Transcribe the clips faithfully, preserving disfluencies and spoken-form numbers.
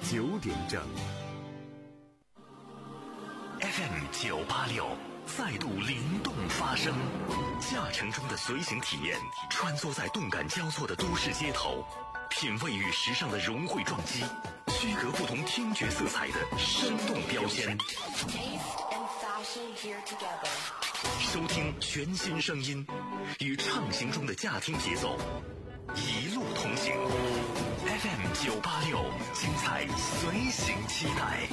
九点整。 F M 九八六再度灵动发声，驾乘中的随行体验，穿梭在动感交错的都市街头，品味与时尚的融汇撞击，区隔不同听觉色彩的生动标签。收听全新声音，与畅行中的驾听节奏，一路同行。F M 九八六，精彩随行期待。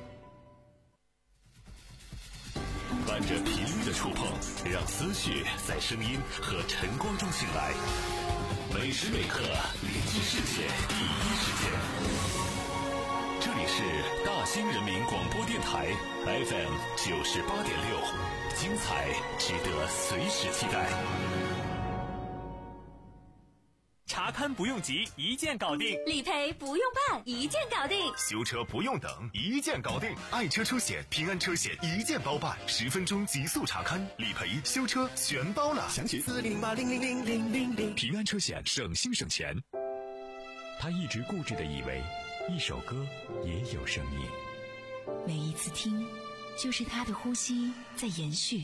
伴着频率的触碰，让思绪在声音和晨光中醒来。每时每刻聆听世界第一时间。这里是大兴人民广播电台 F M 九十八点六，精彩值得随时期待。 查勘不用急，一键搞定； 理赔不用办，一键搞定； 修车不用等，一键搞定。爱车车险、平安车险一键包办，十分钟极速查勘、理赔、修车全包了。详询四零八零零零零零零。 平安车险，省心省钱。他一直固执地以为，一首歌也有生命， 每一次听，就是他的呼吸在延续。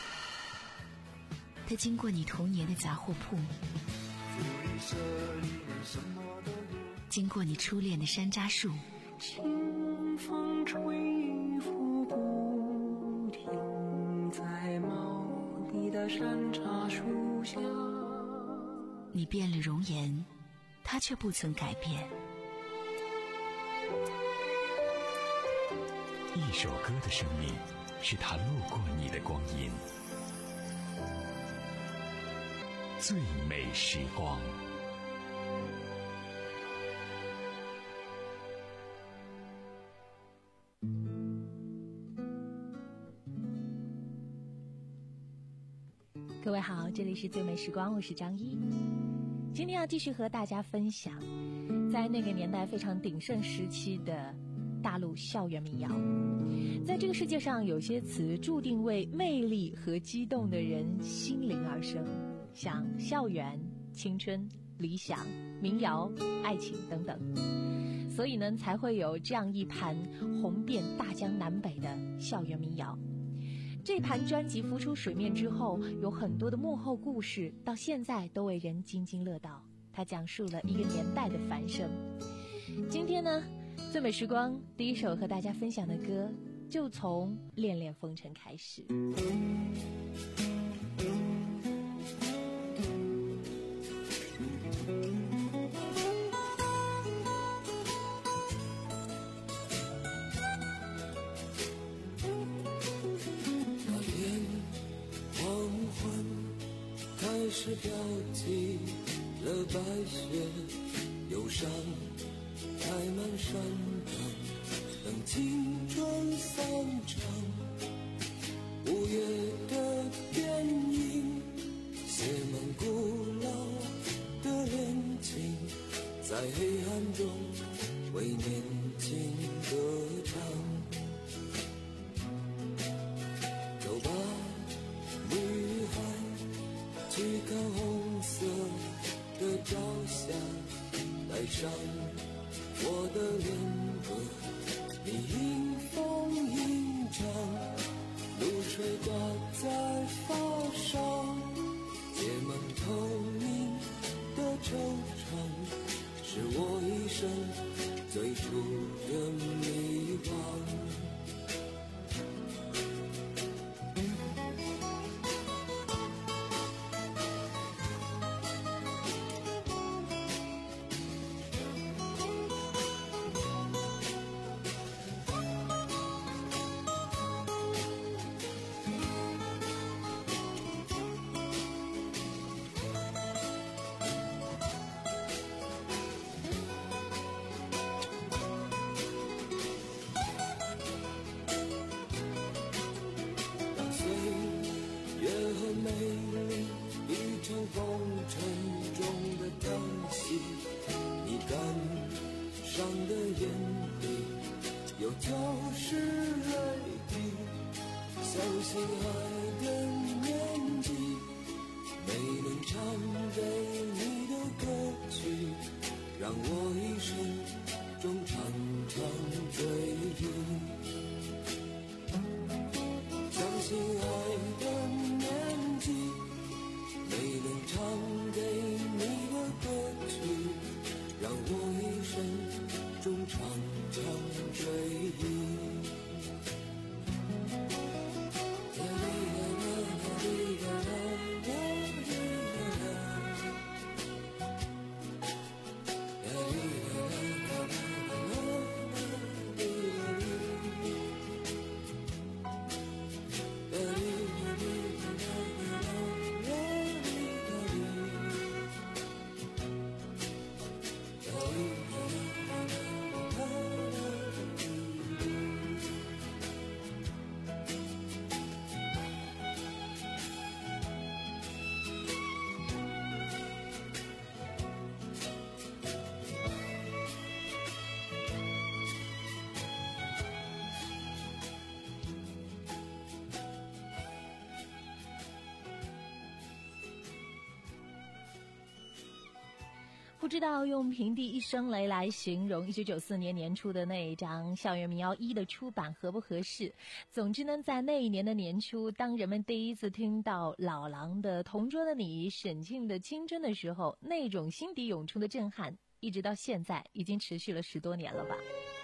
他经过你童年的杂货铺，经过你初恋的山楂树， 清风吹拂不停，在茂密的山楂树下。 你变了容颜，他却不曾改变。 一首歌的生命，是他路过你的光阴。最美时光。 各位好，这里是最美时光，我是张一。今天要继续和大家分享在那个年代非常鼎盛时期的大陆校园民谣。在这个世界上，有些词注定为魅力和激动的人心灵而生，像校园、青春、理想、民谣、爱情等等，所以呢才会有这样一盘红遍大江南北的校园民谣。这盘专辑浮出水面之后，有很多的幕后故事，到现在都为人津津乐道。它讲述了一个年代的繁盛。今天呢，最美时光第一首和大家分享的歌，就从《恋恋风尘》开始。 开始飘起了白雪，忧伤开满山岗，等青春散场。午夜的电影写满古老的恋情，在黑暗中为年轻歌唱。走吧，女孩，去看红色的朝霞，带上我的恋歌，你迎风吟唱，露水挂在发梢，结满透明的惆怅，是我一生最初的迷惘。让我一生中常不知道用平地一声雷来形容一九九四年年初的那一张校园民谣一的出版合不合适。总之呢，在那一年的年初，当人们第一次听到老狼的同桌的你、沈庆的青春的时候，那种心底涌出的震撼一直到现在已经持续了十多年了吧。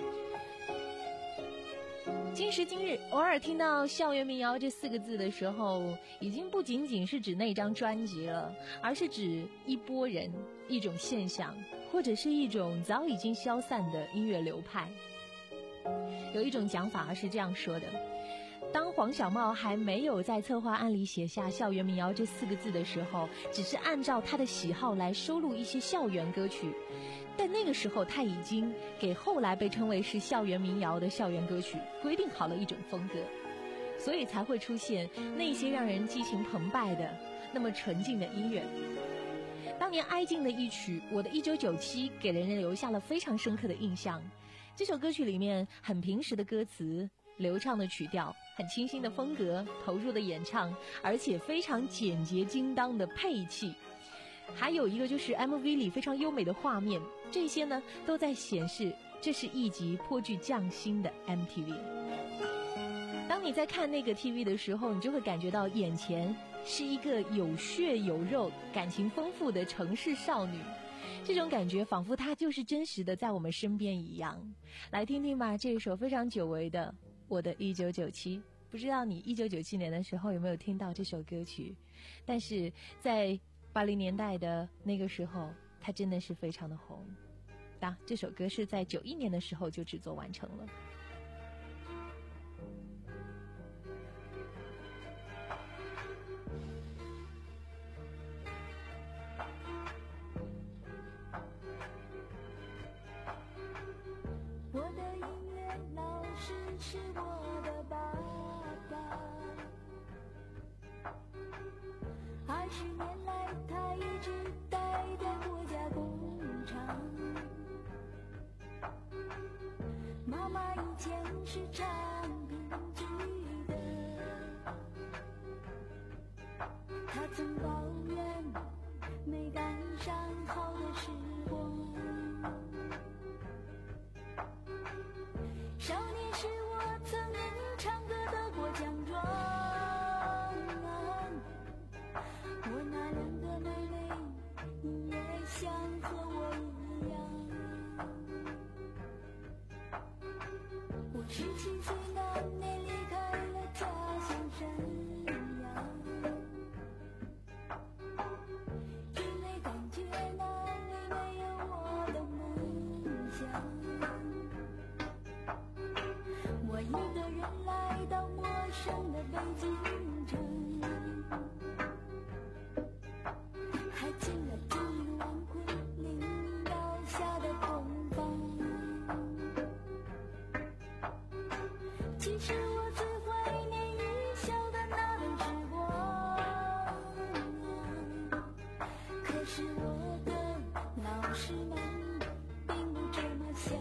今时今日，偶尔听到校园民谣这四个字的时候，已经不仅仅是指那张专辑了，而是指一拨人、一种现象，或者是一种早已经消散的音乐流派。有一种讲法是这样说的：当黄小茂还没有在策划案里写下校园民谣这四个字的时候，只是按照他的喜好来收录一些校园歌曲，但那个时候他已经给后来被称为是校园民谣的校园歌曲规定好了一种风格，所以才会出现那些让人激情澎湃的那么纯净的音乐。当年哀静的一曲《我的一九九七》给人留下了非常深刻的印象。这首歌曲里面很平实的歌词，流畅的曲调，很清新的风格，投入的演唱，而且非常简洁精当的配器，还有一个就是 M V 里非常优美的画面，这些呢都在显示这是一集颇具匠心的 M T V。 当你在看那个 T V 的时候，你就会感觉到眼前是一个有血有肉、感情丰富的城市少女，这种感觉仿佛她就是真实的在我们身边一样。来听听吧，这一首非常久违的《我的一九九七》。不知道你一九九七年的时候有没有听到这首歌曲，但是在八零年代的那个时候，它真的是非常的红。啊，这首歌是在九一年的时候就制作完成了。 我的音乐老师是我的爸爸，二十年来他一直待在国家工厂。妈妈以前是唱评剧的，她曾抱怨没赶上好的时光。少年时我曾因唱歌得过奖状，我那两个妹妹也想和我一样。我十七岁那年离开了家乡沈阳，因为感觉那里没有我的梦想。我一个人来到陌生的北京城，还进了朱云王昆领导下的同房。其实我最怀念艺校的那段时光，可是我的老师们并不这么想。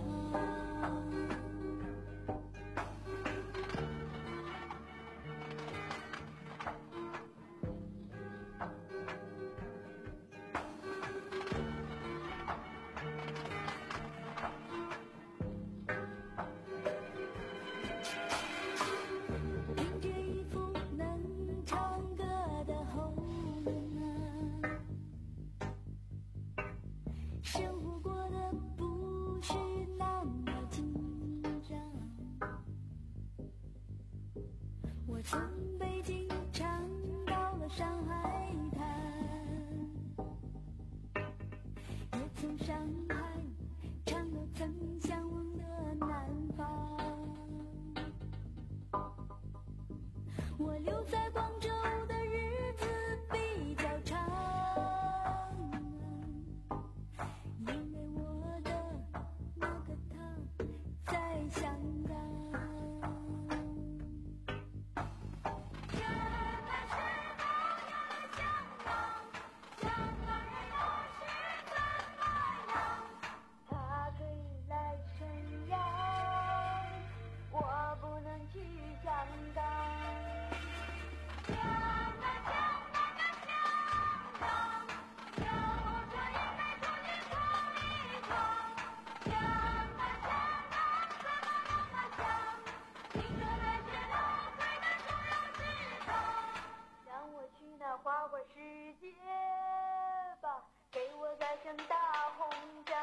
我从北京唱到了上海滩，也从上海唱到曾向往的南方。我留在广州的日子比较长，因为我的那个他在香港。 让我去那花花世界吧，给我盖上大红章。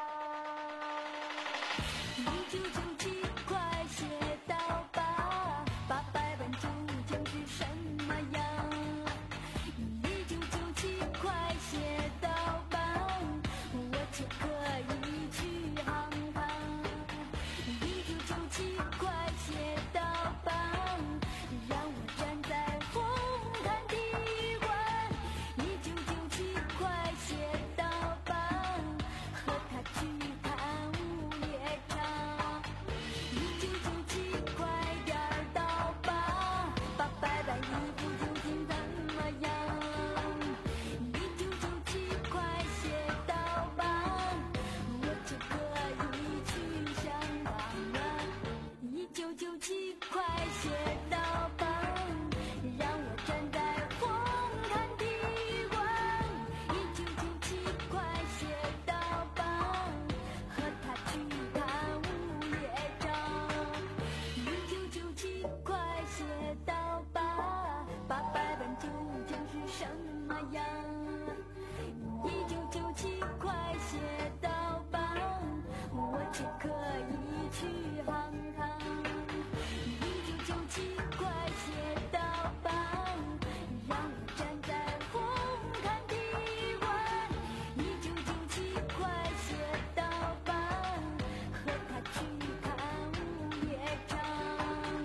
一九九七快写到吧，八百万究竟是什么样？一九九七快写到吧，我就可以去航航。一九九七快写到吧，让我站在红毯地馆。一九九七快写到吧，和他去看午夜场。一九九七快点儿到吧，八百万衣服究竟怎么样？一九九七快写到吧，我就可以去香港了。一九九七快写到吧，让我站在红毯地馆。一九九七快写到吧，和他去看午夜场。一九九七快写到吧，八百万究竟是什么样？一九九七快写到吧，我就可以去航航。一九九七快写到吧，让我站在红毯地馆。一九九七快写到吧，和他去看午夜场。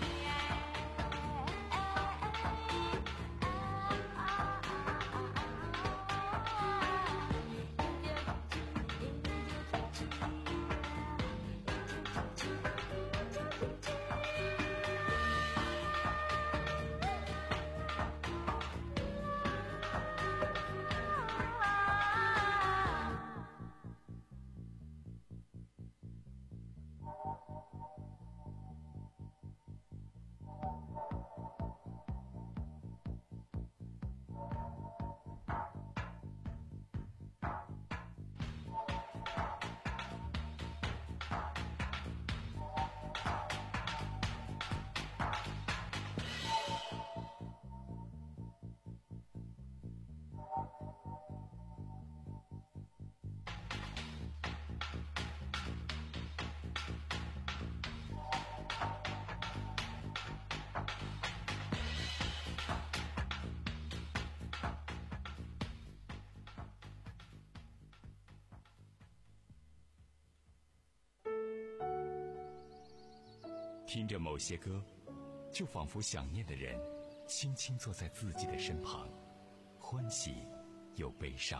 听着某些歌，就仿佛想念的人轻轻坐在自己的身旁，欢喜又悲伤。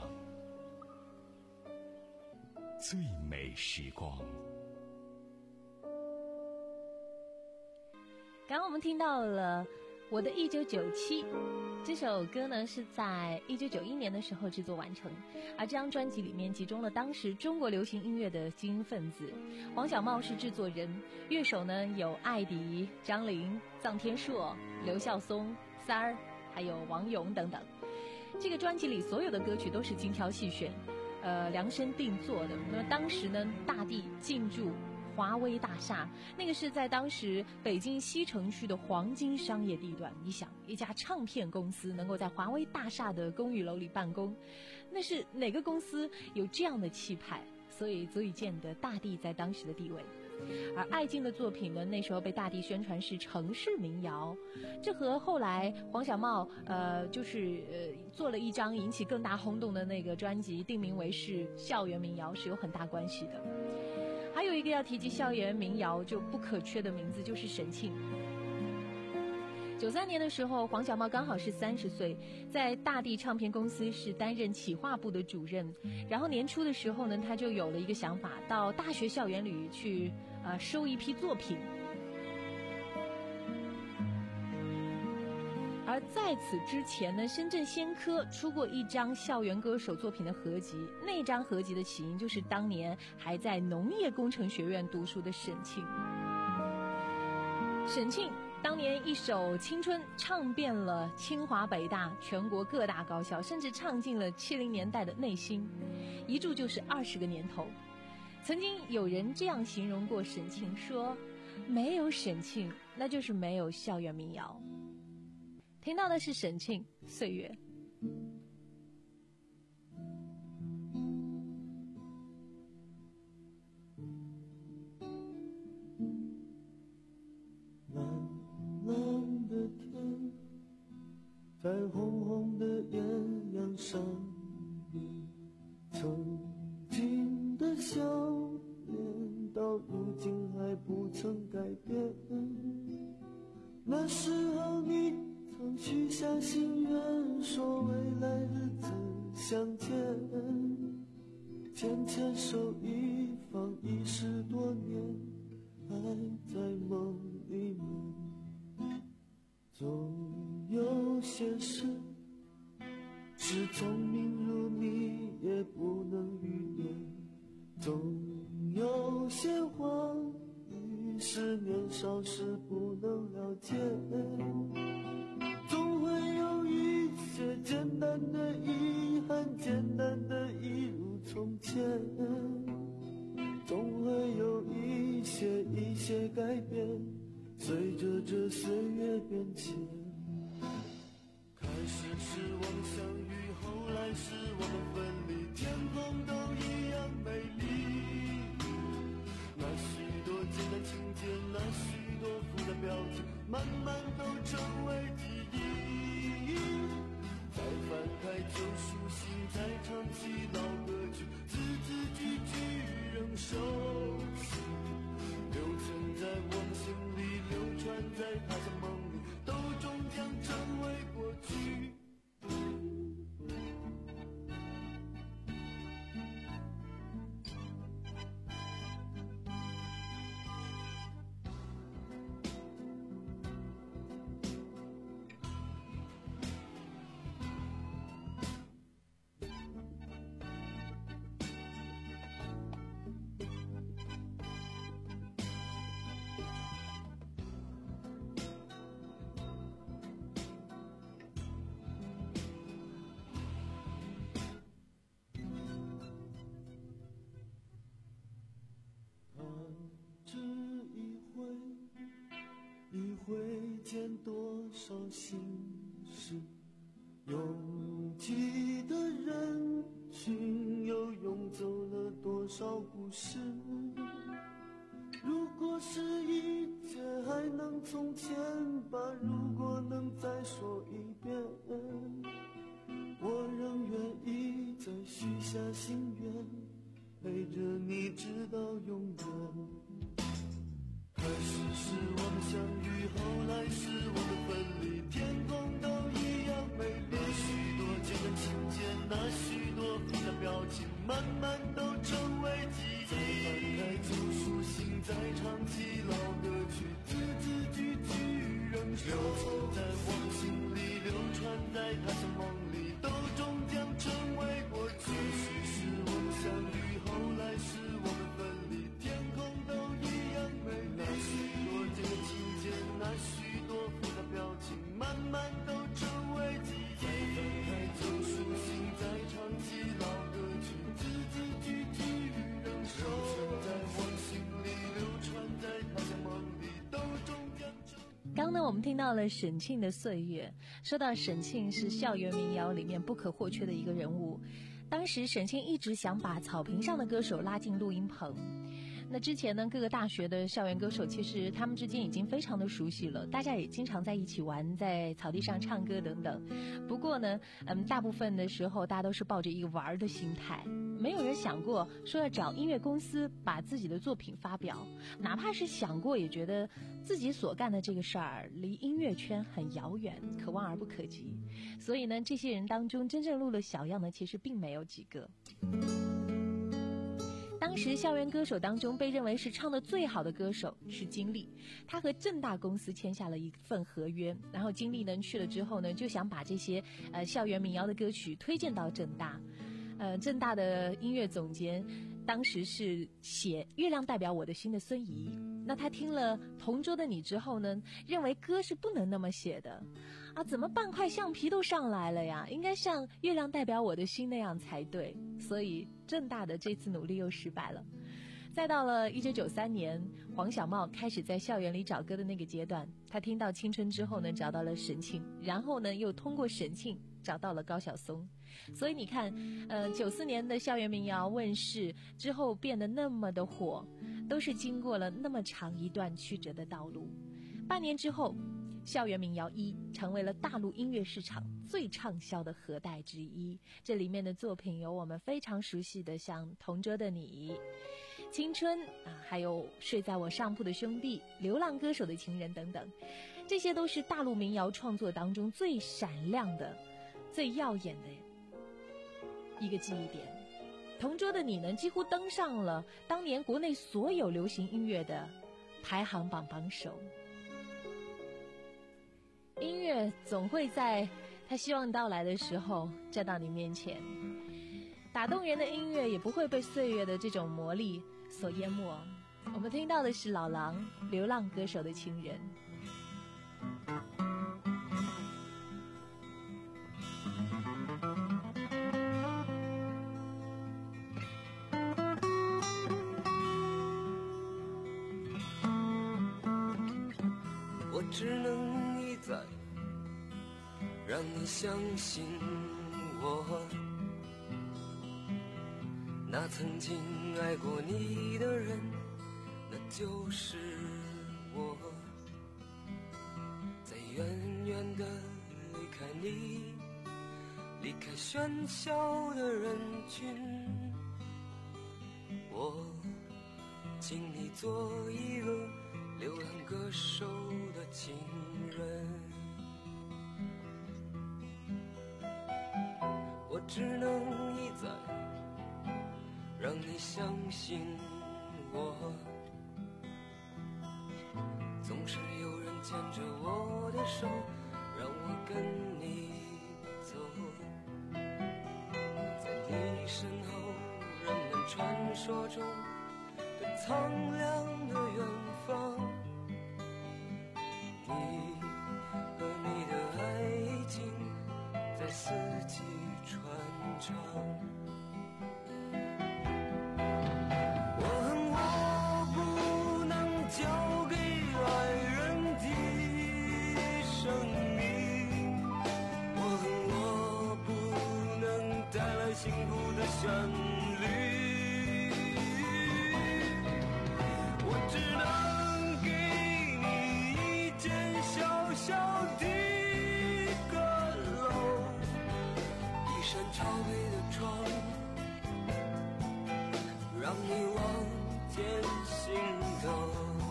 最美时光。 刚刚我们听到了我的一九九七，这首歌呢是在一九九一年的时候制作完成，而这张专辑里面集中了当时中国流行音乐的精英分子。黄小茂是制作人，乐手呢有艾迪、张琳、臧天朔、刘孝松、三儿，还有王勇等等。这个专辑里所有的歌曲都是精挑细选，呃，量身定做的。那么当时呢，大地进驻华威大厦，那个是在当时北京西城区的黄金商业地段。你想，一家唱片公司能够在华威大厦的公寓楼里办公，那是哪个公司有这样的气派？所以足以见得大地在当时的地位。而艾敬的作品呢，那时候被大地宣传是城市民谣，这和后来黄小茂呃就是呃做了一张引起更大轰动的那个专辑，定名为是校园民谣，是有很大关系的。还有一个要提及校园民谣就不可缺的名字，就是沈庆。九三年的时候，黄小茂刚好是三十岁，在大地唱片公司是担任企划部的主任。然后年初的时候呢，他就有了一个想法，到大学校园里去呃收一批作品。而在此之前呢，深圳先科出过一张校园歌手作品的合集，那张合集的起因就是当年还在农业工程学院读书的沈庆。沈庆当年一首《青春》唱遍了清华北大全国各大高校，甚至唱进了七零年代的内心，一住就是二十个年头。曾经有人这样形容过沈庆，说没有沈庆，那就是没有校园民谣。听到的是沈庆《岁月》。 蓝蓝的天，在红红的艳阳上，你曾经的笑脸到如今还不曾改变。那时候你曾许下心愿，说未来日子相见，牵牵手一放已十多年，还在梦里面。总有些事是聪明如你也不能预言，总有些话语是年少时不能了解，总会有一些简单的遗憾，简单的一如从前，总会有一些一些改变，随着这岁月变迁。开始是我们相遇，后来是我们分离，天空都一样美丽。那许多简单情节，那许多复杂表情，慢慢都成为记忆。再翻开旧书信，再唱起老歌曲，字字句句仍熟悉，留存在我们心里，流传在他乡梦里，都终将成为过去。见多少心事，拥挤的人群又涌走了多少故事。如果是一切还能从前，把如果能再说一遍，我仍愿意再许下心愿，陪着你直到永远。开始是我们相遇，后来是我们分离，天空都一样美丽。许多简单情节，那许多复杂表情，慢慢都成为记忆。再翻开旧书信，再唱起老歌曲，字字句句仍留存在我们心里，流传在他乡梦里，都终将成为过去。是我们相遇，后来是我们分离，天空都一样美丽。许多简单情节，那许多复杂表情，慢慢都成为记忆。再翻开旧书信，再唱起老歌曲，字字句句仍留存在我心里，流传在他乡梦里，都终将成。 刚呢，我们听到了沈庆的《岁月》。说到沈庆，是校园民谣里面不可或缺的一个人物。当时沈庆一直想把草坪上的歌手拉进录音棚。那之前呢，各个大学的校园歌手其实他们之间已经非常的熟悉了，大家也经常在一起玩，在草地上唱歌等等。不过呢，嗯，大部分的时候大家都是抱着一个玩的心态，没有人想过说要找音乐公司把自己的作品发表，哪怕是想过，也觉得自己所干的这个事儿离音乐圈很遥远，可望而不可及。所以呢，这些人当中真正录了小样的其实并没有几个。当时校园歌手当中被认为是唱得最好的歌手是金立，他和正大公司签下了一份合约，然后金立呢去了之后呢，就想把这些呃校园民谣的歌曲推荐到正大。呃，正大的音乐总监当时是写《月亮代表我的心》的孙怡，那他听了《同桌的你》之后呢，认为歌是不能那么写的啊，怎么半块橡皮都上来了呀？应该像《月亮代表我的心》那样才对，所以正大的这次努力又失败了。 再到了一九九三年，黄小茂开始在校园里找歌的那个阶段，他听到青春之后呢，找到了沈庆，然后呢又通过沈庆找到了高晓松。所以你看，呃，九四年的校园民谣问世之后变得那么的火，都是经过了那么长一段曲折的道路。半年之后，校园民谣一成为了大陆音乐市场最畅销的盒带之一。这里面的作品有我们非常熟悉的，像《同桌的你》、青春啊，还有睡在我上铺的兄弟、流浪歌手的情人等等，这些都是大陆民谣创作当中最闪亮的、最耀眼的一个记忆点。同桌的你呢，几乎登上了当年国内所有流行音乐的排行榜榜首。音乐总会在他希望到来的时候站到你面前，打动人的音乐也不会被岁月的这种魔力所淹没。我们听到的是老狼《流浪歌手的情人》。 我只能一再让你相信我，那曾经爱过你的人，那就是我。在远远的离开你，离开喧嚣的人群，我请你做一个流浪歌手的情人。我只能一再让你相信我，总是有人牵着我的手，让我跟你走。在你身后，人们传说中的苍凉的远方，你和你的爱情在四季传唱。我恨我不能交给爱人的生命，我恨我不能带来幸福的旋律，我只能给你一间小小的阁楼，一扇朝北的窗，让你望见心头。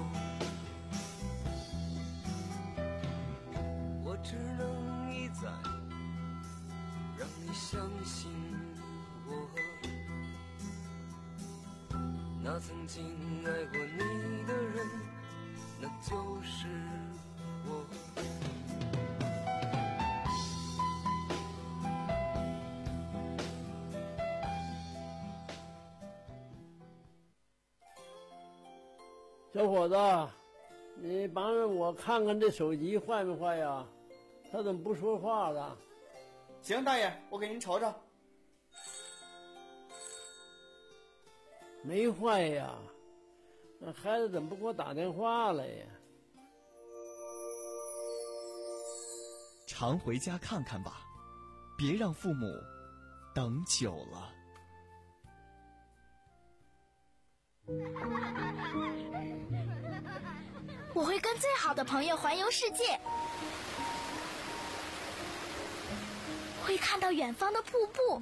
我只能一再让你相信我，那曾经爱过你的人，那就是我。 小伙子，你帮着我看看这手机坏没坏呀？他怎么不说话了？ 行，大爷，我给您瞅瞅。 没坏呀，那孩子怎么不给我打电话了呀？ 常回家看看吧，别让父母等久了。 我会跟最好的朋友环游世界，会看到远方的瀑布，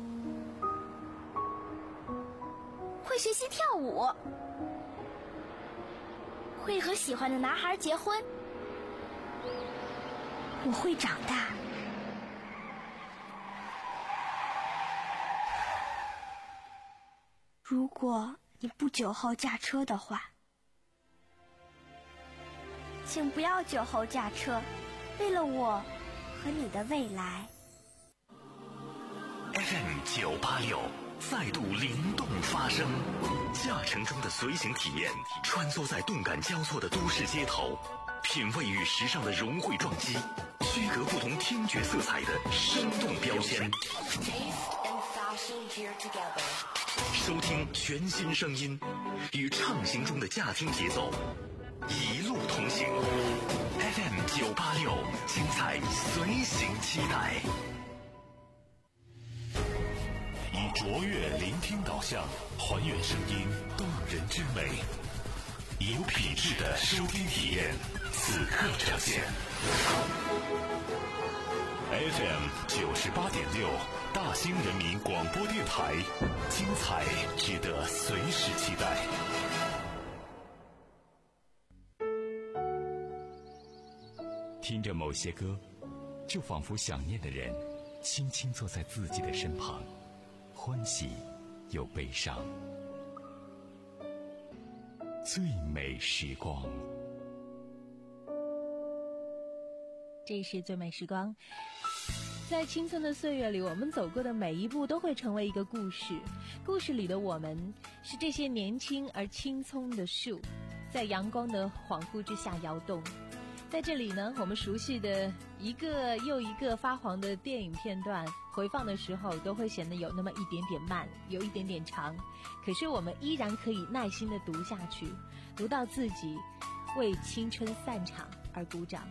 会学习跳舞，会和喜欢的男孩结婚。我会长大。如果你不久后驾车的话，请不要酒后驾车，为了我和你的未来。 F M 九八六再度灵动发声，驾乘中的随行体验，穿梭在动感交错的都市街头，品味与时尚的融汇撞击，区隔不同听觉色彩的生动标签。 收听全新声音，与畅行中的驾听节奏一路同行。F M 九八六，精彩随行期待。以卓越聆听导向，还原声音动人之美，以有品质的收听体验，此刻呈现。F M 九十八点六，大兴人民广播电台，精彩值得随时期待。 听着某些歌，就仿佛想念的人轻轻坐在自己的身旁，欢喜又悲伤。最美时光， 这是最美时光。在青春的岁月里，我们走过的每一步都会成为一个故事。故事里的我们是这些年轻而青葱的树，在阳光的恍惚之下摇动。在这里呢，我们熟悉的一个又一个发黄的电影片段，回放的时候都会显得有那么一点点慢，有一点点长，可是我们依然可以耐心地读下去，读到自己为青春散场而鼓掌。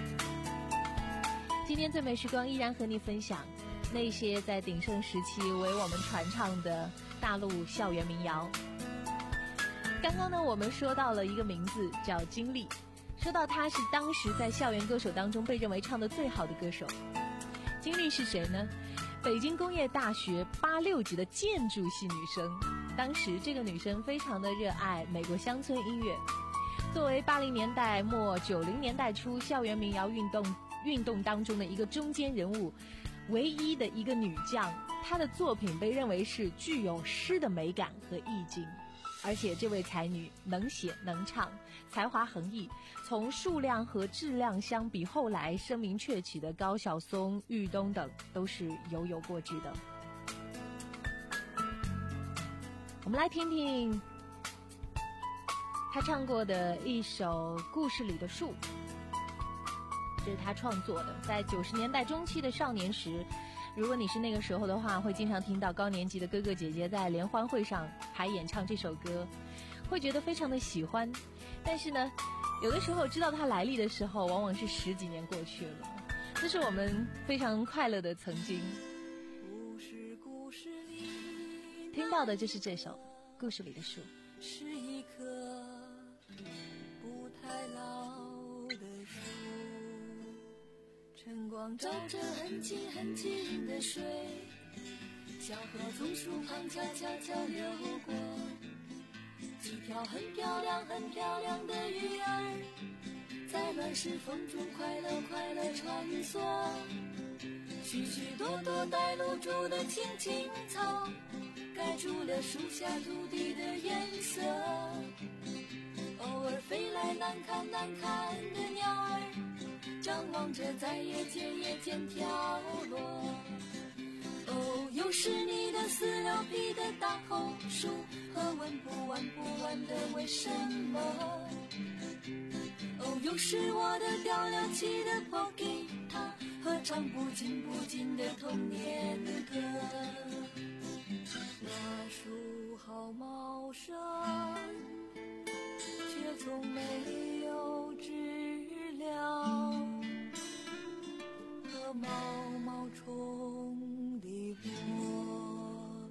今天最美时光依然和你分享那些在鼎盛时期为我们传唱的大陆校园民谣。刚刚呢，我们说到了一个名字叫金丽，说到她是当时在校园歌手当中被认为唱得最好的歌手。金丽是谁呢？北京工业大学八六级的建筑系女生。当时这个女生非常的热爱美国乡村音乐，作为八零年代末九零年代初校园民谣运动运动当中的一个中坚人物，唯一的一个女将，她的作品被认为是具有诗的美感和意境。而且这位才女能写能唱，才华横溢，从数量和质量相比，后来声名鹊起的高晓松、豫东等都是犹有过之的。我们来听听她唱过的一首《故事里的树》，这是她创作的。在九十年代中期的少年时，如果你是那个时候的话，会经常听到高年级的哥哥姐姐在联欢会上还演唱这首歌，会觉得非常的喜欢。但是呢，有的时候知道它来历的时候，往往是十几年过去了。这是我们非常快乐的曾经。听到的就是这首《故事里的树》。 是一棵不太老的树，晨光照着很清很清的水，小河从树旁悄悄悄流过，几条很漂亮很漂亮的鱼儿在乱石风中快乐快乐穿梭，许许多多带露珠的青青草盖住了树下土地的颜色，偶尔飞来难看难看的鸟儿张望着在夜间夜间跳落，哦，又是你的四六皮的大红树和问不完不完的为什么，哦，又是我的掉了漆的破吉他和唱不尽不尽的童年歌。那树好茂盛，却从没有知了和毛毛虫的窝。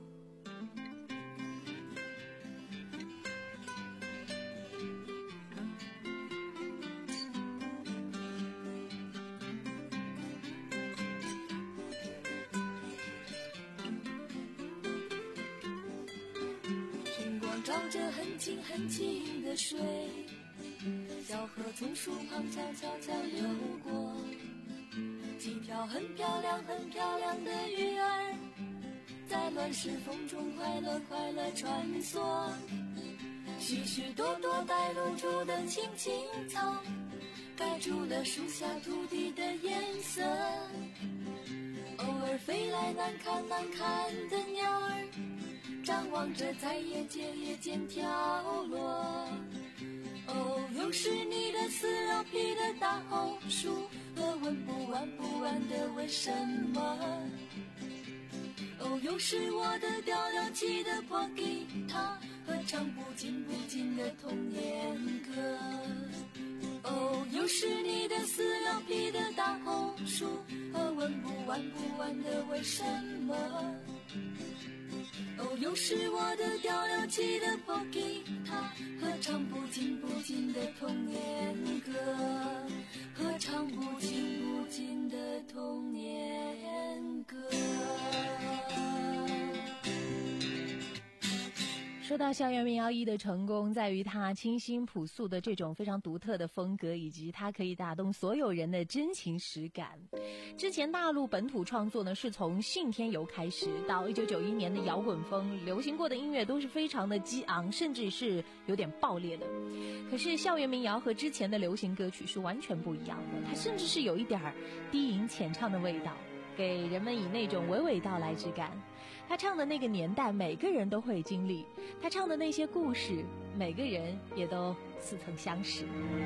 晨光照着很清很清的水，小河从树旁悄悄悄流过，几条很漂亮很漂亮的鱼儿在乱石风中快乐快乐穿梭，许许多多带露珠的青青草盖住了树下土地的颜色，偶尔飞来难看难看的鸟儿张望着在夜间夜间跳落，哦，又是你的四六皮的大红树和问不完不完的为什么，哦， 哦，又是我的掉了漆的破吉他，和唱不尽不尽的童年歌。哦，又是你的撕了皮的大红书，和问不完不完的为什么。哦，又是我的掉了漆的破吉他，和唱不尽不尽的童年歌，和唱不尽不尽的童年歌。 说到校园民谣一的成功，在于它清新朴素的这种非常独特的风格，以及它可以打动所有人的真情实感。之前大陆本土创作呢，是从信天游开始，到一九九一年的摇滚风，流行过的音乐都是非常的激昂，甚至是有点爆裂的。可是校园民谣和之前的流行歌曲是完全不一样的，它甚至是有一点低吟浅唱的味道，给人们以那种娓娓道来之感。他唱的那个年代每个人都会经历，他唱的那些故事每个人也都似曾相识。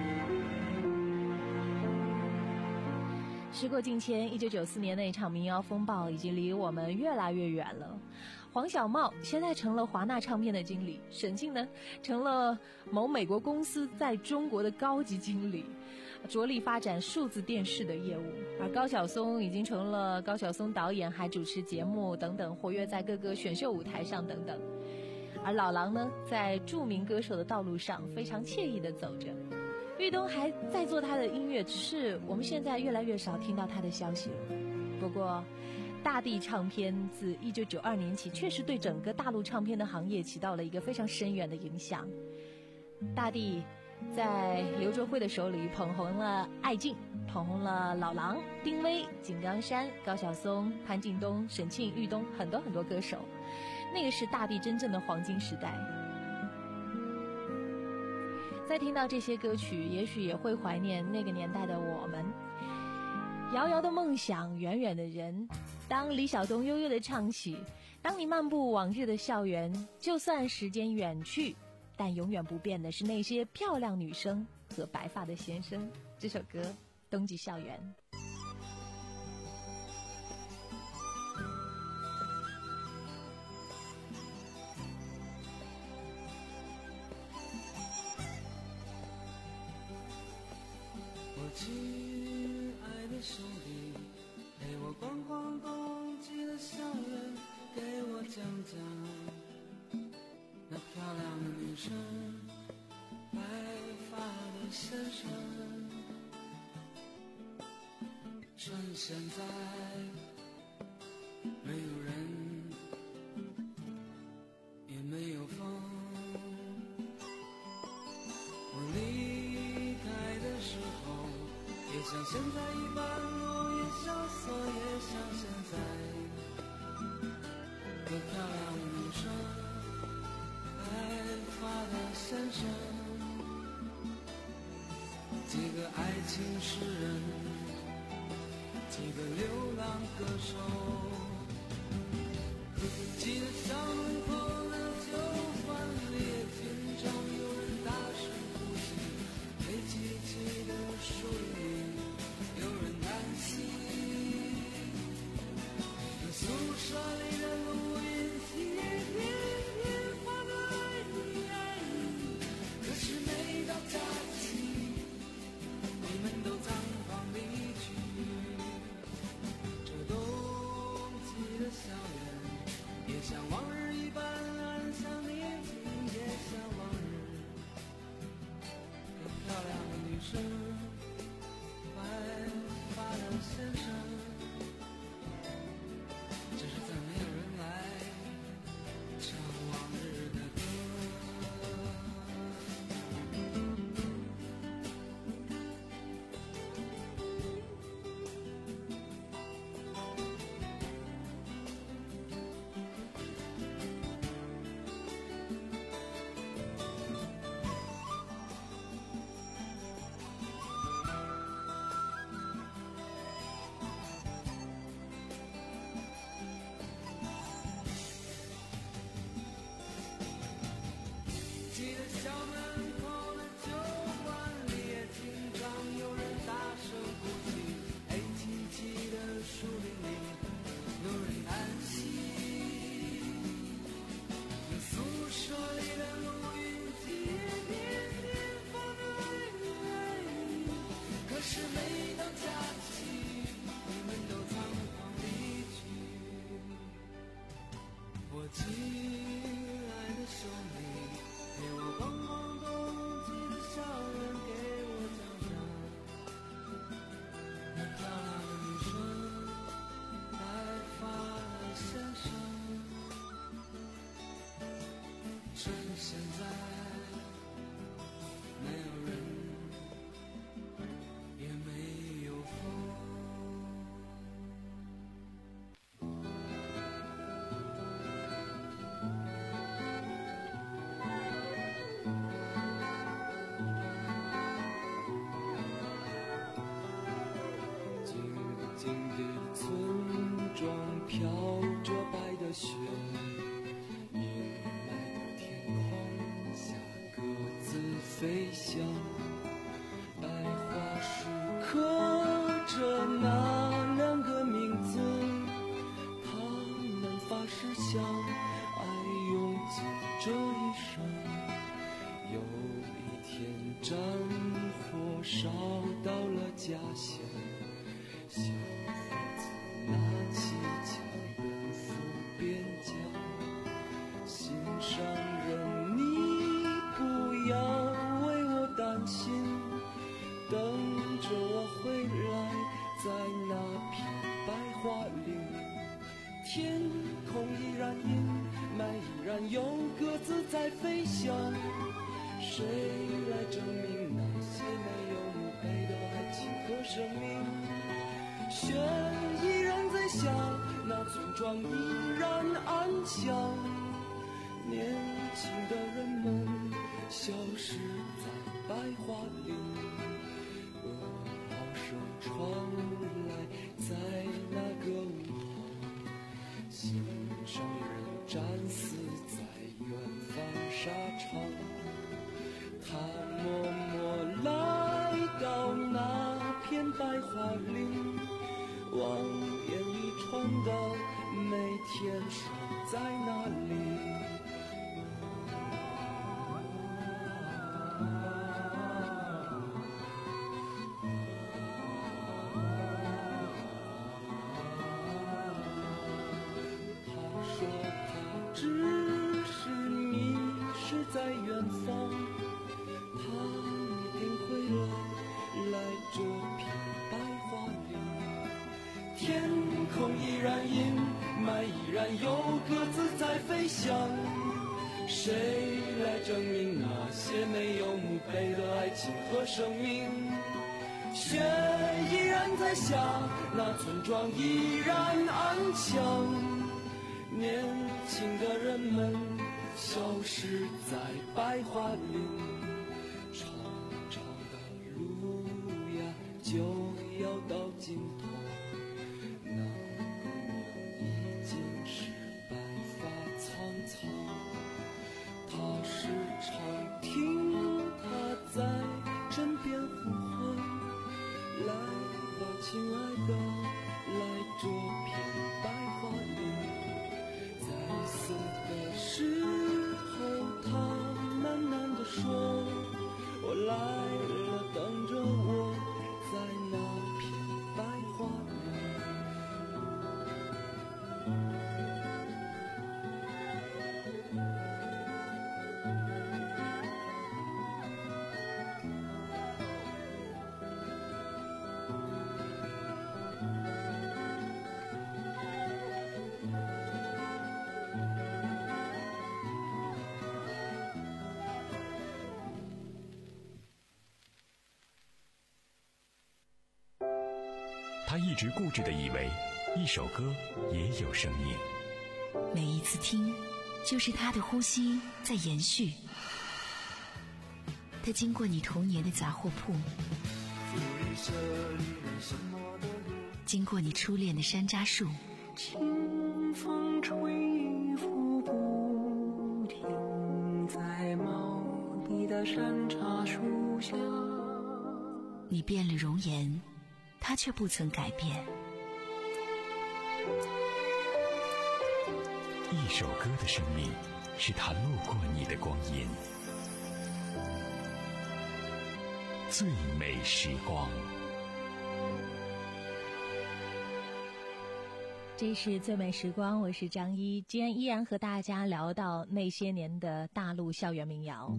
时过境迁，一九九四年那场民谣风暴已经离我们越来越远了。黄小茂现在成了华纳唱片的经理，沈庆呢成了某美国公司在中国的高级经理，着力发展数字电视的业务。而高晓松已经成了高晓松导演，还主持节目等等，活跃在各个选秀舞台上等等。而老狼呢，在著名歌手的道路上非常惬意地走着。玉东还在做他的音乐，只是我们现在越来越少听到他的消息了。不过大地唱片自一九九二年起确实对整个大陆唱片的行业起到了一个非常深远的影响。大地在刘卓辉的手里捧红了艾敬，捧红了老狼、丁薇、井冈山、高晓松、潘劲东、沈庆、玉东，很多很多歌手。那个是大地真正的黄金时代。在听到这些歌曲，也许也会怀念那个年代的我们。遥遥的梦想，远远的人。当李晓东悠悠地唱起，当你漫步往日的校园，就算时间远去，但永远不变的是那些漂亮女生和白发的先生。这首歌《冬季校园》。 我亲爱的兄弟，陪我逛逛冬季的校园，给我讲讲那漂亮的女生，白发的先生。趁现在没有人，也没有风，我离开的时候也像现在一般落叶萧瑟，也像现在个漂亮的女生，白发的先生，几个爱情诗人，几个流浪歌手，记得校门口的旧饭列厅上有人大声呼吸，黑漆漆的树林有人叹息，宿舍里的录音机天天放着爱你爱你，可是每到假期你们都仓皇离去。这冬季的校园也像往日一般安详宁静，也像往日个漂亮的女生，白发的先生，只是再没有人来唱往日的歌。 现在没有人，也没有风。静静的村庄飘着白的雪，飞翔，白桦树刻着那两个名字，他们发誓相爱用尽这一生。有一天战火烧到了家乡，小伙子拿起枪奔赴边疆，心上人你不要担心，等着我回来，在那片白桦林，天空依然阴霾，依然有鸽子在飞翔。谁来证明那些没有墓碑的爱情和生命？雪依然在下，那村庄依然安详，年轻的人们消失在白桦林，噩耗声传来，在那个午后，心上人战死在远方沙场。他默默来到那片白桦林，望眼欲穿的每天守在那里。在远方，他一定会来，来这片白桦林。天空依然阴霾，依然有鸽子在飞翔。谁来证明那些没有墓碑的爱情和生命？雪依然在下，那村庄依然安详。年轻的人们消失在白桦林，长长的路呀就要到尽头，那姑娘已经是白发苍苍。他时常听她在枕边呼唤，来吧亲爱的，来这片白桦林。在死的时候他喃喃地说，我来了，等着我，在那片白桦林。 他一直固执地以为一首歌也有生命， 每一次听就是他的呼吸在延续。他经过你童年的杂货铺，经过你初恋的山楂树， 清风吹拂不停，在茂密的山茶树下。 你变了容颜，他却不曾改变。 一首歌的生命，是他路过你的光阴。最美时光。 这是最美时光，我是张一，今天依然和大家聊到那些年的大陆校园民谣。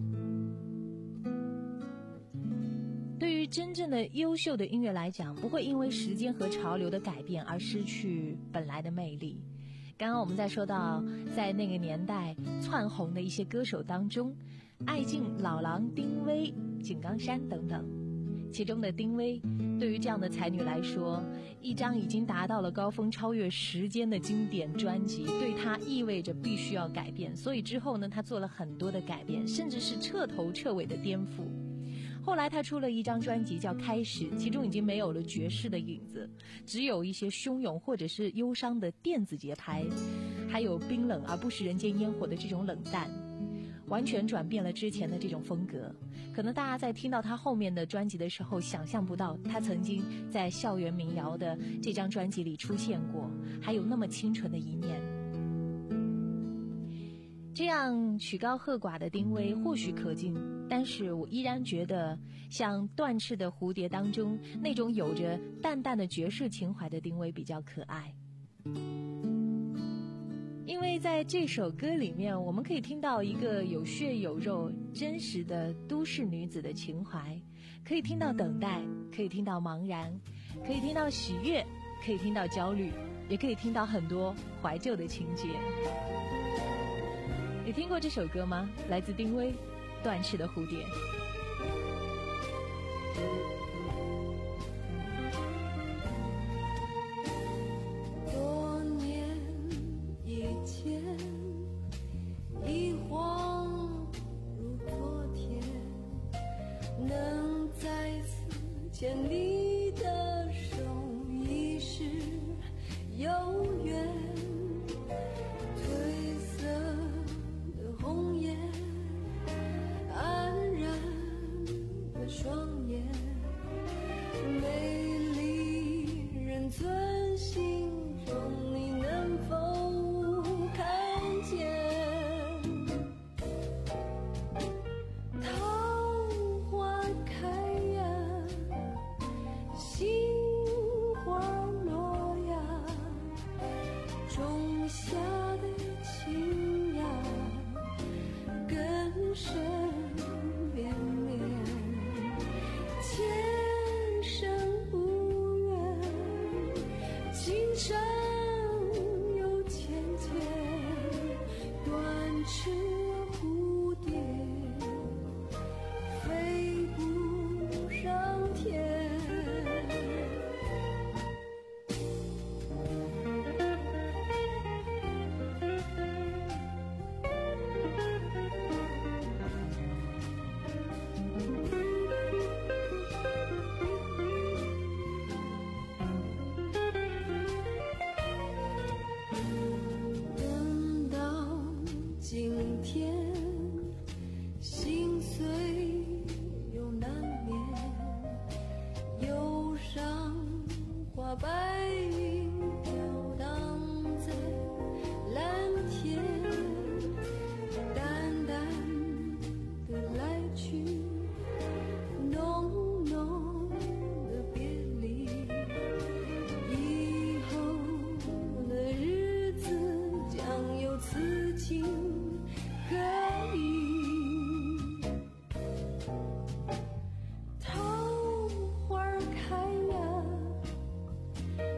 对于真正的优秀的音乐来讲，不会因为时间和潮流的改变而失去本来的魅力。 刚刚我们在说到在那个年代窜红的一些歌手当中，艾敬、老狼、丁薇、井冈山等等，其中的丁薇对于这样的才女来说，一张已经达到了高峰超越时间的经典专辑对她意味着必须要改变，所以之后呢，她做了很多的改变，甚至是彻头彻尾的颠覆。后来他出了一张专辑叫《开始》，其中已经没有了爵士的影子，只有一些汹涌或者是忧伤的电子节拍，还有冰冷而不食人间烟火的这种冷淡，完全转变了之前的这种风格。可能大家在听到他后面的专辑的时候，想象不到他曾经在校园民谣的这张专辑里出现过，还有那么清纯的一面。这样曲高和寡的丁薇或许可敬，但是我依然觉得像断翅的蝴蝶当中那种有着淡淡的爵士情怀的丁薇比较可爱。因为在这首歌里面，我们可以听到一个有血有肉真实的都市女子的情怀，可以听到等待，可以听到茫然，可以听到喜悦，可以听到焦虑，也可以听到很多怀旧的情节。你听过这首歌吗？来自丁薇，《断翅的蝴蝶》。 多年以前，一晃如昨天，能再次牵你的手，已是有缘。红颜黯然的双眼，美丽人存心中，你能否看见？桃花开呀，杏花落呀，种下的情呀更深绵绵，前生不愿，今生又牵牵，断翅蝴蝶飞不上天。今天心碎又难眠，忧伤花白云飘荡在蓝天，淡淡的来去，浓浓的别离，以后的日子将有此情可以，桃花开呀，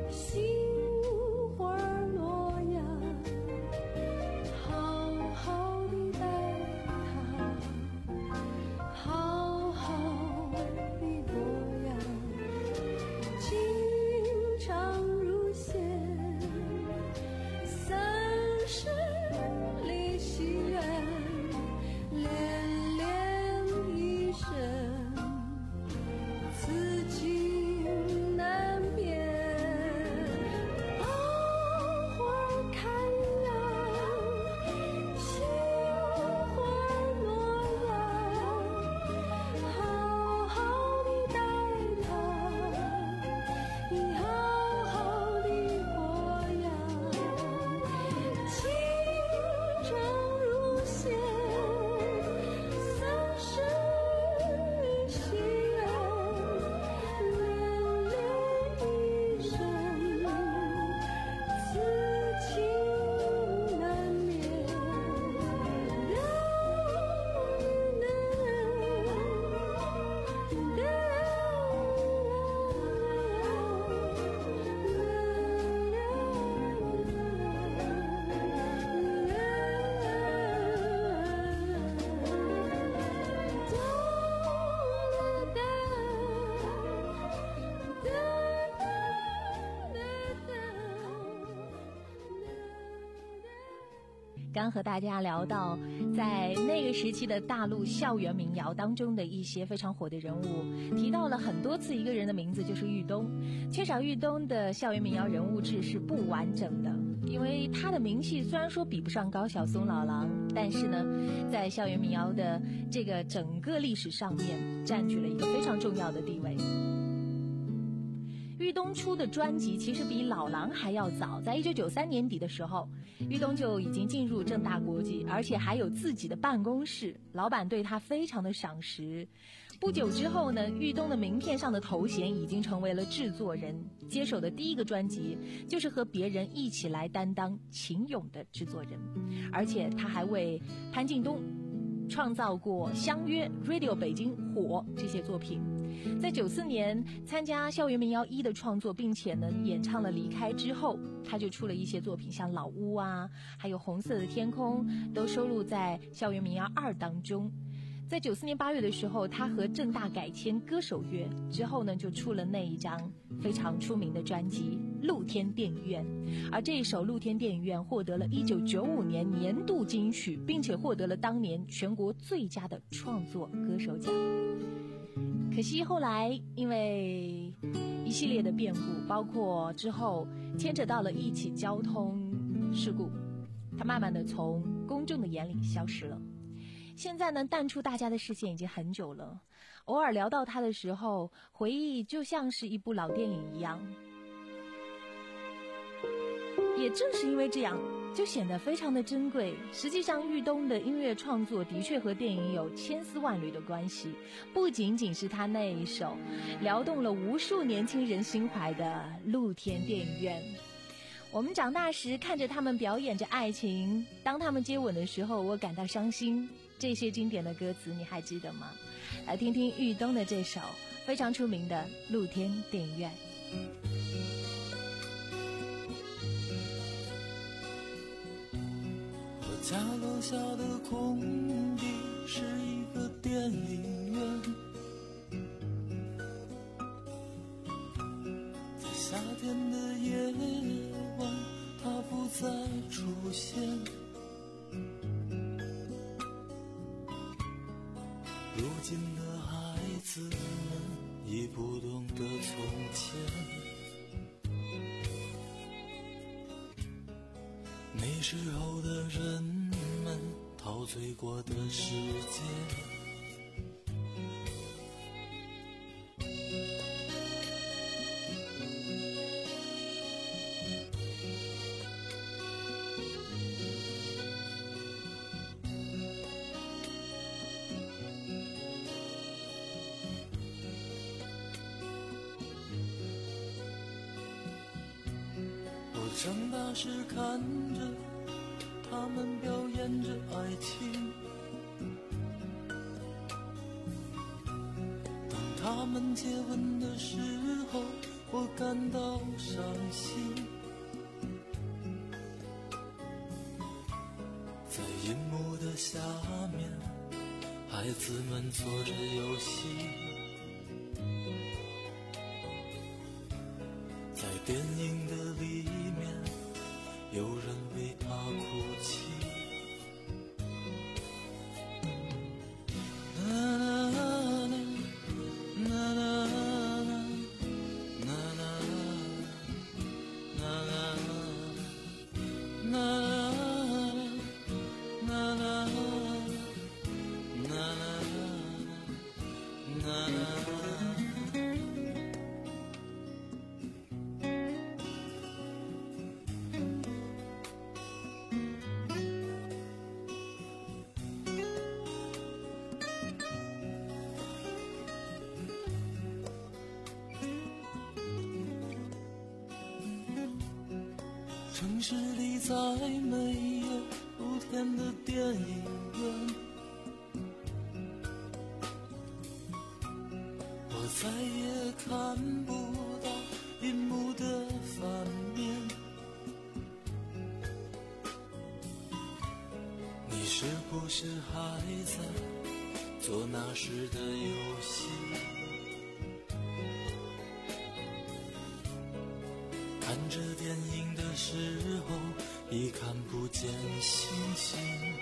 刚和大家聊到在那个时期的大陆校园民谣当中的一些非常火的人物，提到了很多次一个人的名字，就是豫东。缺少豫东的校园民谣人物志是不完整的，因为他的名气虽然说比不上高晓松老狼，但是呢在校园民谣的这个整个历史上面占据了一个非常重要的地位。豫东出的专辑其实比老狼还要早，在一九九三年底的时候，豫东就已经进入正大国际，而且还有自己的办公室，老板对他非常的赏识。不久之后呢，豫东的名片上的头衔已经成为了制作人，接手的第一个专辑就是和别人一起来担当秦勇的制作人，而且他还为潘劲东创造过相约 Radio 北京火这些作品。在九四年参加校园民谣一的创作，并且呢演唱了离开之后，他就出了一些作品，像老屋啊还有红色的天空都收录在校园民谣二当中。在九四年八月的时候，他和正大改签歌手约之后呢，就出了那一张非常出名的专辑《露天电影院》，而这一首《露天电影院》获得了一九九五年年度金曲，并且获得了当年全国最佳的创作歌手奖。可惜后来因为一系列的变故，包括之后牵扯到了一起交通事故，他慢慢的从公众的眼里消失了。现在呢，淡出大家的视线已经很久了，偶尔聊到他的时候，回忆就像是一部老电影一样。也正是因为这样，就显得非常的珍贵。实际上，豫东的音乐创作的确和电影有千丝万缕的关系，不仅仅是他那一首撩动了无数年轻人心怀的《露天电影院》。我们长大时看着他们表演着爱情，当他们接吻的时候，我感到伤心。这些经典的歌词你还记得吗？来听听豫东的这首非常出名的《露天电影院》。 我家楼下的空地是一个电影院，在夏天的夜晚，它不再出现。如今的孩子们已不懂得从前，那时候的人们陶醉过的世界，长大时看着他们表演着爱情，当他们接吻的时候，我感到伤心。在银幕的下面，孩子们做着游戏，在电影的里面，有人为他哭泣。城市里再没有露天的电影院，我再也看不到银幕的反面。你是不是还在做那时的游戏？看着电影的时候， 已看不见星星。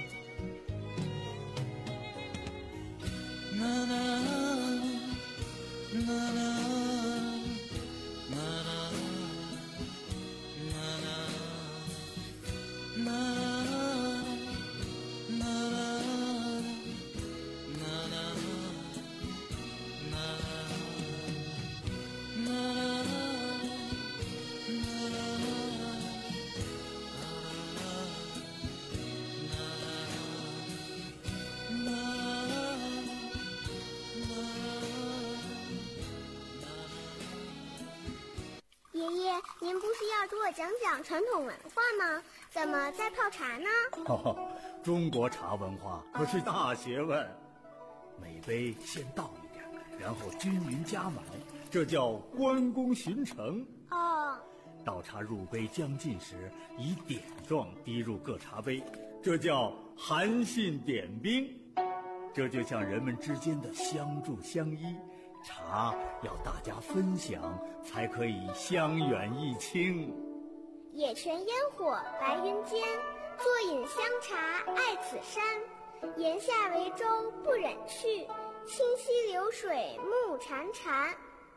啦啦啦啦您不是要给我讲讲传统文化吗？怎么在泡茶呢？ 哦，中国茶文化可是大学问。每杯先倒一点，然后均匀加满，这叫关公巡城。 哦。 倒茶入杯将尽时，以点状滴入各茶杯，这叫韩信点兵。这就像人们之间的相助相依。茶要大家分享，才可以相远益亲。 野泉烟火白云间，坐饮香茶爱此山。檐下为舟不忍去，清溪流水暮潺潺。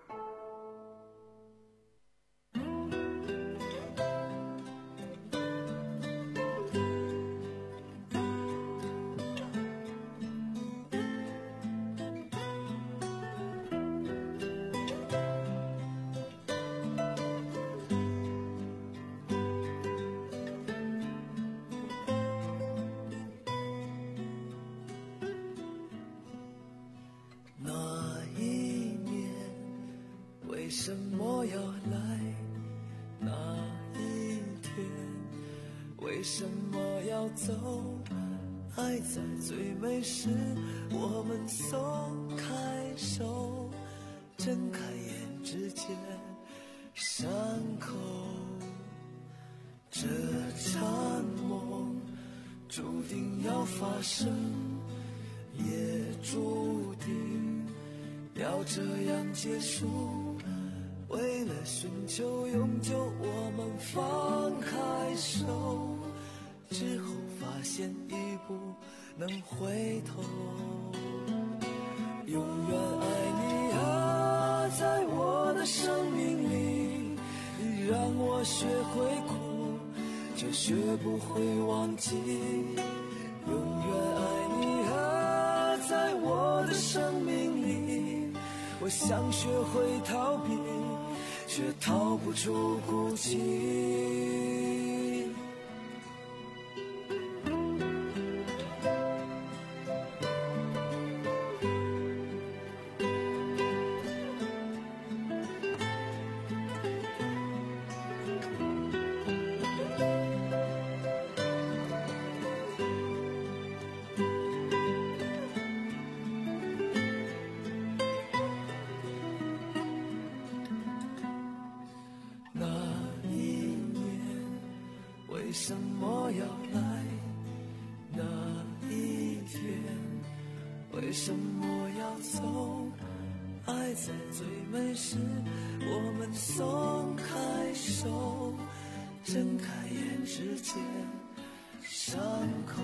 为什么要来那一天？为什么要走？爱在最美时，我们松开手，睁开眼之间，伤口。这场梦注定要发生，也注定要这样结束。为了寻求永久，我们放开手，之后发现已不能回头。永远爱你啊，在我的生命里，你让我学会哭，却学不会忘记。永远爱你啊，在我的生命里，我想学会逃避，却逃不出孤寂。为什么要来那一天？为什么要走？爱在最美时，我们松开手，睁开眼之间，伤口。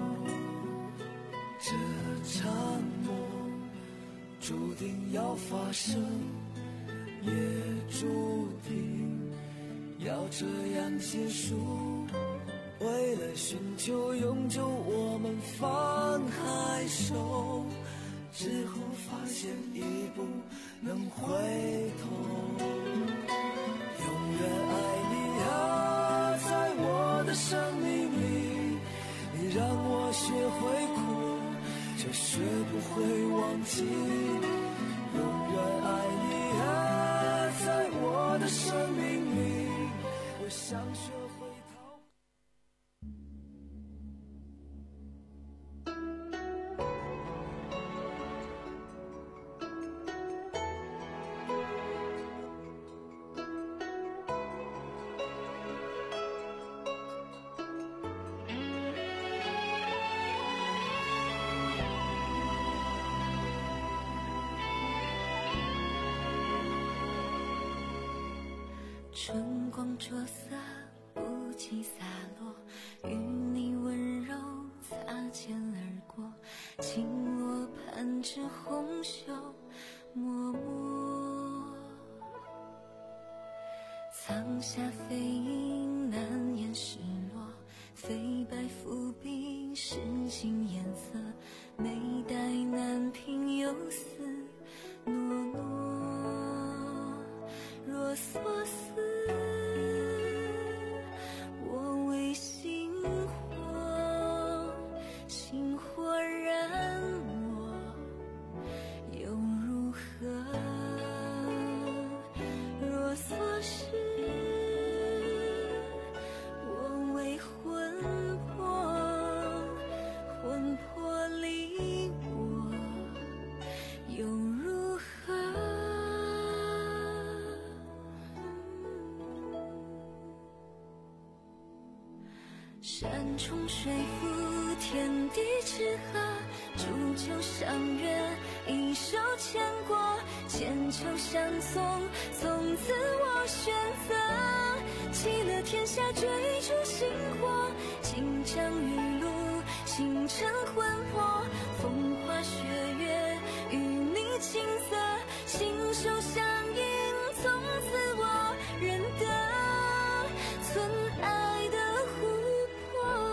这场梦注定要发生，也注定要这样结束。为了寻求永久，我们放开手，之后发现已不能回头。永远爱你啊，在我的生命里，你让我学会哭，却学不会忘记。永远爱你啊，在我的生命里，我想学会逃。 春光灼洒不气洒落，与你温柔擦肩而过，轻罗盘至红袖脉脉，藏下飞鹰难言失落，飞白浮冰是情颜色，眉黛难平忧思诺诺，若所思我为心火，心火燃我又如何，若所是我为魂魄，魂魄离我又如何。山重水复天地之和，煮酒相约一手牵过，千秋相送从此我选择，弃了天下追逐星火，请将玉露星辰魂魄，风花雪月与你青涩，心手相印从此我认得存爱的琥珀。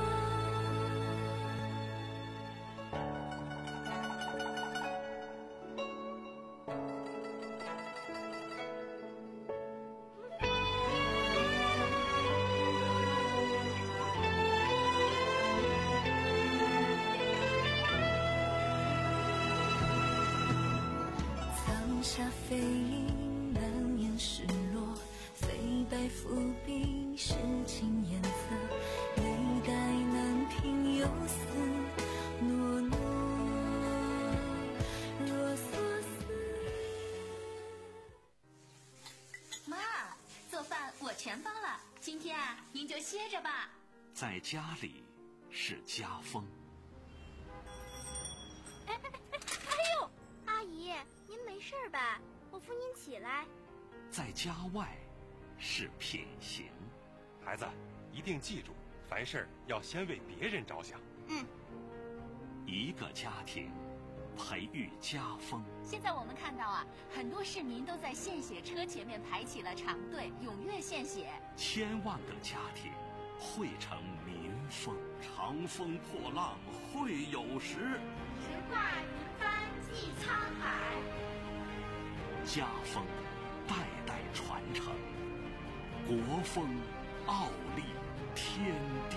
藏下飞鹰难言失落，飞白浮冰是情颜色，眉黛难平忧思诺诺，若所思。 妈，做饭我全包了，今天啊，您就歇着吧。 在家里是家风。 哎哎哎哎呦，阿姨，您没事吧？我扶您起来。 在家外是品行。 孩子，一定记住，凡事要先为别人着想。 嗯。 一个家庭培育家风。 现在我们看到啊，很多市民都在献血车前面排起了长队，踊跃献血。 千万个家庭汇成民风，长风破浪会有时， 直挂云帆济沧海。 家风代代传承，国风傲立天地。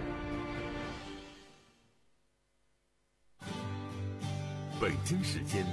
北京时间